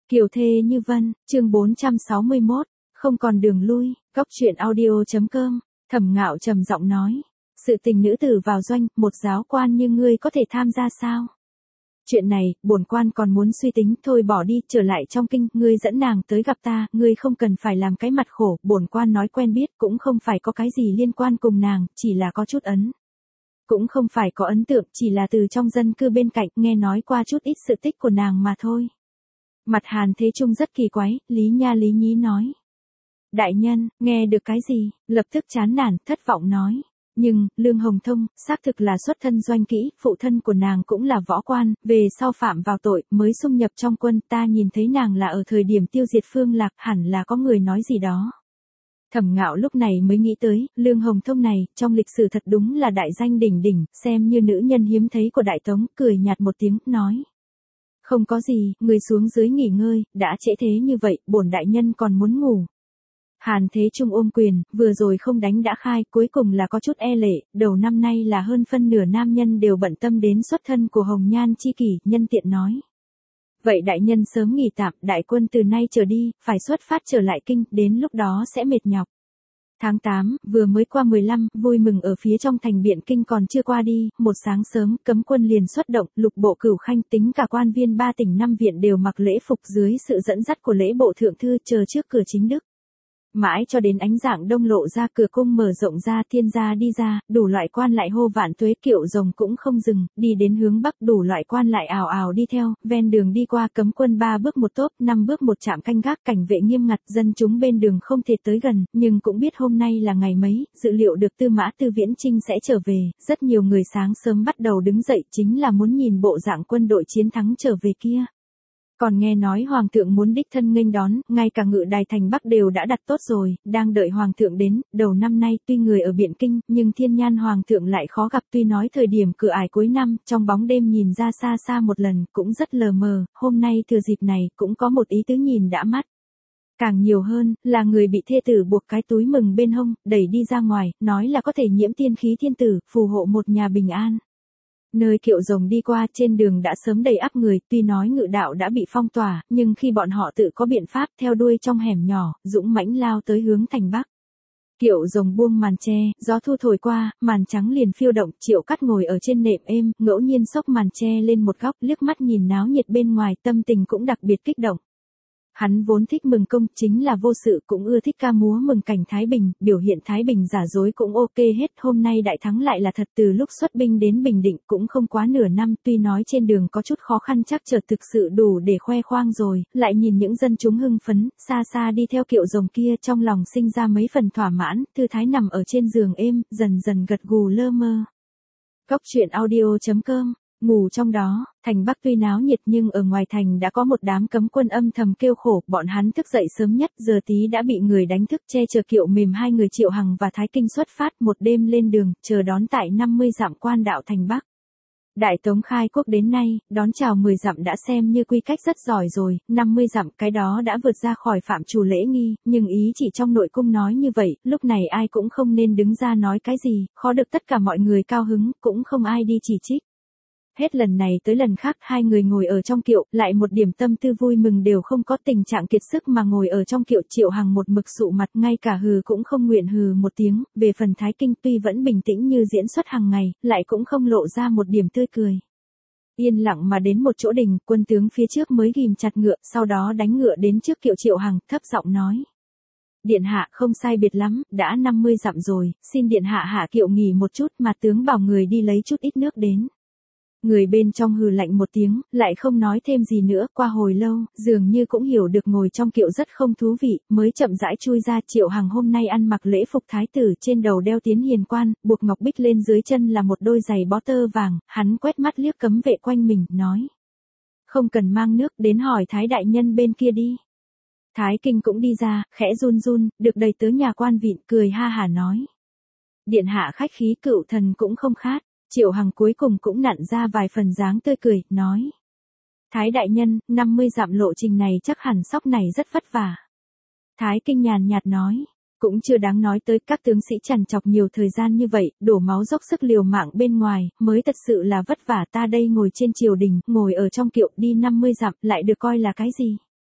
Kiều thê như vân, chương 461, không còn đường lui, góc truyện audio.com, Thẩm Ngạo trầm giọng nói. Sự tình nữ tử vào doanh, một giáo quan như ngươi có thể tham gia sao? Chuyện này, bổn quan còn muốn suy tính, thôi bỏ đi, trở lại trong kinh, ngươi dẫn nàng tới gặp ta, ngươi không cần phải làm cái mặt khổ, bổn quan nói quen biết, cũng không phải có cái gì liên quan cùng nàng, chỉ là có chút cũng không phải có ấn tượng, chỉ là từ trong dân cư bên cạnh, nghe nói qua chút ít sự tích của nàng mà thôi. Mặt Hàn Thế Trung rất kỳ quái, Lý Nha Lý Nhí nói. Đại nhân, nghe được cái gì, lập tức chán nản, thất vọng nói. Nhưng, Lương Hồng Thông, xác thực là xuất thân doanh kỹ, phụ thân của nàng cũng là võ quan, về sau phạm vào tội, mới xung nhập trong quân, ta nhìn thấy nàng là ở thời điểm tiêu diệt Phương Lạc, hẳn là có người nói gì đó. Thẩm Ngạo lúc này mới nghĩ tới, Lương Hồng Thông này, trong lịch sử thật đúng là đại danh đỉnh đỉnh, xem như nữ nhân hiếm thấy của Đại Tống, cười nhạt một tiếng, nói. Không có gì, người xuống dưới nghỉ ngơi, đã trễ thế như vậy, bổn đại nhân còn muốn ngủ. Hàn Thế Trung ôm quyền, vừa rồi không đánh đã khai, cuối cùng là có chút e lệ, đầu năm nay là hơn phân nửa nam nhân đều bận tâm đến xuất thân của Hồng Nhan chi kỷ, nhân tiện nói. Vậy đại nhân sớm nghỉ tạm, đại quân từ nay trở đi, phải xuất phát trở lại kinh, đến lúc đó sẽ mệt nhọc. Tháng 8, vừa mới qua 15, vui mừng ở phía trong thành Biện Kinh còn chưa qua đi, một sáng sớm, cấm quân liền xuất động, lục bộ cửu khanh tính cả quan viên 3 tỉnh 5 viện đều mặc lễ phục dưới sự dẫn dắt của lễ bộ thượng thư chờ trước cửa chính đức. Mãi cho đến ánh dạng đông lộ ra cửa cung mở rộng ra thiên gia đi ra, đủ loại quan lại hô vạn tuế kiệu rồng cũng không dừng, đi đến hướng bắc đủ loại quan lại ào ào đi theo, ven đường đi qua cấm quân 3 bước một tốp, 5 bước một trạm canh gác cảnh vệ nghiêm ngặt, dân chúng bên đường không thể tới gần, nhưng cũng biết hôm nay là ngày mấy, dự liệu được Tư Mã Tư Viễn Chinh sẽ trở về, rất nhiều người sáng sớm bắt đầu đứng dậy chính là muốn nhìn bộ dạng quân đội chiến thắng trở về kia. Còn nghe nói Hoàng thượng muốn đích thân nghênh đón, ngay cả ngự đài thành Bắc đều đã đặt tốt rồi, đang đợi Hoàng thượng đến, đầu năm nay tuy người ở Biện Kinh, nhưng thiên nhan Hoàng thượng lại khó gặp tuy nói thời điểm cửa ải cuối năm, trong bóng đêm nhìn ra xa xa một lần, cũng rất lờ mờ, hôm nay thừa dịp này, cũng có một ý tứ nhìn đã mắt. Càng nhiều hơn, là người bị thê tử buộc cái túi mừng bên hông, đẩy đi ra ngoài, nói là có thể nhiễm tiên khí thiên tử, phù hộ một nhà bình an. Nơi kiệu rồng đi qua trên đường đã sớm đầy ắp người, tuy nói ngự đạo đã bị phong tỏa, nhưng khi bọn họ tự có biện pháp theo đuôi trong hẻm nhỏ, dũng mãnh lao tới hướng thành Bắc. Kiệu rồng buông màn che, gió thu thổi qua, màn trắng liền phiêu động, Triệu Cắt ngồi ở trên nệm êm, ngẫu nhiên xốc màn che lên một góc, liếc mắt nhìn náo nhiệt bên ngoài, tâm tình cũng đặc biệt kích động. Hắn vốn thích mừng công, chính là vô sự, cũng ưa thích ca múa mừng cảnh Thái Bình, biểu hiện Thái Bình giả dối cũng ok hết, hôm nay đại thắng lại là thật, từ lúc xuất binh đến Bình Định cũng không quá nửa năm, tuy nói trên đường có chút khó khăn chắc chở thực sự đủ để khoe khoang rồi, lại nhìn những dân chúng hưng phấn, xa xa đi theo kiệu rồng kia, trong lòng sinh ra mấy phần thỏa mãn, thư thái nằm ở trên giường êm, dần dần gật gù lơ mơ. Góc truyện audio.com. Ngủ trong đó, thành Bắc tuy náo nhiệt nhưng ở ngoài thành đã có một đám cấm quân âm thầm kêu khổ, bọn hắn thức dậy sớm nhất, giờ tí đã bị người đánh thức, che chở kiệu mềm hai người Triệu Hằng và Thái Kinh xuất phát, một đêm lên đường, chờ đón tại 50 dặm quan đạo thành Bắc. Đại Tống khai quốc đến nay, đón chào 10 dặm đã xem như quy cách rất giỏi rồi, 50 dặm cái đó đã vượt ra khỏi phạm trù lễ nghi, nhưng ý chỉ trong nội cung nói như vậy, lúc này ai cũng không nên đứng ra nói cái gì, khó được tất cả mọi người cao hứng, cũng không ai đi chỉ trích. Hết lần này tới lần khác hai người ngồi ở trong kiệu, lại một điểm tâm tư vui mừng đều không có, tình trạng kiệt sức mà ngồi ở trong kiệu, Triệu Hằng một mực sụ mặt, ngay cả hừ cũng không nguyện hừ một tiếng, về phần Thái Kinh tuy vẫn bình tĩnh như diễn xuất hàng ngày, lại cũng không lộ ra một điểm tươi cười. Yên lặng mà đến một chỗ đình, quân tướng phía trước mới ghim chặt ngựa, sau đó đánh ngựa đến trước kiệu Triệu Hằng, thấp giọng nói. Điện hạ không sai biệt lắm, đã 50 dặm rồi, xin điện hạ hạ kiệu nghỉ một chút mà tướng bảo người đi lấy chút ít nước đến. Người bên trong hừ lạnh một tiếng, lại không nói thêm gì nữa, qua hồi lâu, dường như cũng hiểu được ngồi trong kiệu rất không thú vị, mới chậm rãi chui ra. Triệu Hằng hôm nay ăn mặc lễ phục thái tử, trên đầu đeo tiến hiền quan, buộc ngọc bích lên dưới chân là một đôi giày bó tơ vàng, hắn quét mắt liếc cấm vệ quanh mình, nói. Không cần mang nước, đến hỏi Thái đại nhân bên kia đi. Thái Kinh cũng đi ra, khẽ run run, được đẩy tới nhà quan vịn, cười ha hả nói. Điện hạ khách khí, cựu thần cũng không khát. Triệu Hằng cuối cùng cũng nặn ra vài phần dáng tươi cười, nói. Thái đại nhân, 50 dặm lộ trình này chắc hẳn sóc này rất vất vả. Thái Kinh nhàn nhạt nói. Cũng chưa đáng nói tới, các tướng sĩ trằn trọc nhiều thời gian như vậy, đổ máu dốc sức liều mạng bên ngoài, mới thật sự là vất vả, ta đây ngồi trên triều đình, ngồi ở trong kiệu đi 50 dặm, lại được coi là cái gì?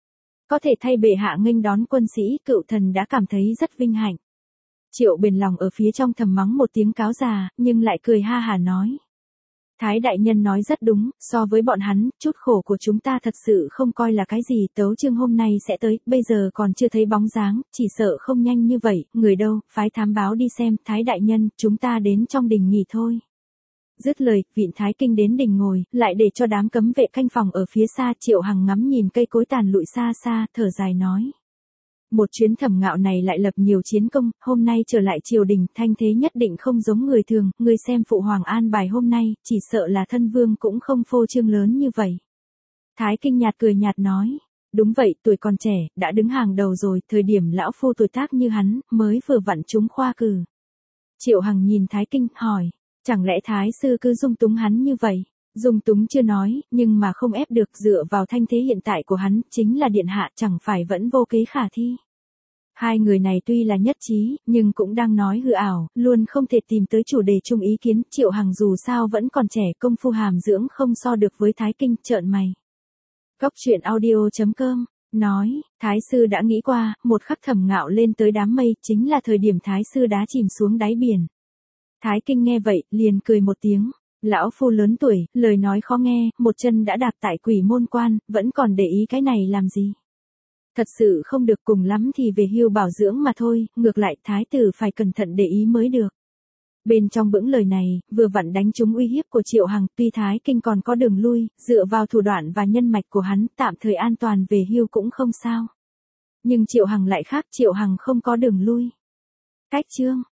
Có thể thay bệ hạ nghênh đón quân sĩ, cựu thần đã cảm thấy rất vinh hạnh. Triệu bền lòng ở phía trong thầm mắng một tiếng cáo già, nhưng lại cười ha hả nói. Thái đại nhân nói rất đúng, so với bọn hắn, chút khổ của chúng ta thật sự không coi là cái gì. Tấu chương hôm nay sẽ tới, bây giờ còn chưa thấy bóng dáng, chỉ sợ không nhanh như vậy. Người đâu, phái thám báo đi xem. Thái đại nhân, chúng ta đến trong đình nghỉ thôi. Dứt lời, Vịn Thái Kinh đến đình ngồi, lại để cho đám cấm vệ canh phòng ở phía xa. Triệu Hằng ngắm nhìn cây cối tàn lụi xa xa, thở dài nói. Một chuyến Thẩm Ngạo này lại lập nhiều chiến công, hôm nay trở lại triều đình, thanh thế nhất định không giống người thường, ngươi xem phụ hoàng an bài hôm nay, chỉ sợ là thân vương cũng không phô trương lớn như vậy. Thái Kinh nhạt cười nhạt nói, đúng vậy, tuổi còn trẻ, đã đứng hàng đầu rồi, thời điểm lão phu tuổi tác như hắn, mới vừa vặn trúng khoa cử. Triệu Hằng nhìn Thái Kinh, hỏi, chẳng lẽ Thái sư cứ dung túng hắn như vậy? Dung túng chưa nói, nhưng mà không ép được, dựa vào thanh thế hiện tại của hắn, chính là điện hạ, chẳng phải vẫn vô kế khả thi. Hai người này tuy là nhất trí, nhưng cũng đang nói hư ảo, luôn không thể tìm tới chủ đề chung ý kiến. Triệu Hằng dù sao vẫn còn trẻ, công phu hàm dưỡng không so được với Thái Kinh, trợn mày. Góc truyện audio.com nói, Thái sư đã nghĩ qua, một khắc Thẩm Ngạo lên tới đám mây, chính là thời điểm Thái sư đá chìm xuống đáy biển. Thái Kinh nghe vậy, liền cười một tiếng. Lão phu lớn tuổi, lời nói khó nghe, một chân đã đạp tại Quỷ Môn Quan, vẫn còn để ý cái này làm gì? Thật sự không được, cùng lắm thì về hưu bảo dưỡng mà thôi, ngược lại thái tử phải cẩn thận để ý mới được. Bên trong bững lời này, vừa vặn đánh trúng uy hiếp của Triệu Hằng, tuy Thái Kinh còn có đường lui, dựa vào thủ đoạn và nhân mạch của hắn, tạm thời an toàn về hưu cũng không sao. Nhưng Triệu Hằng lại khác, Triệu Hằng không có đường lui. Cách chương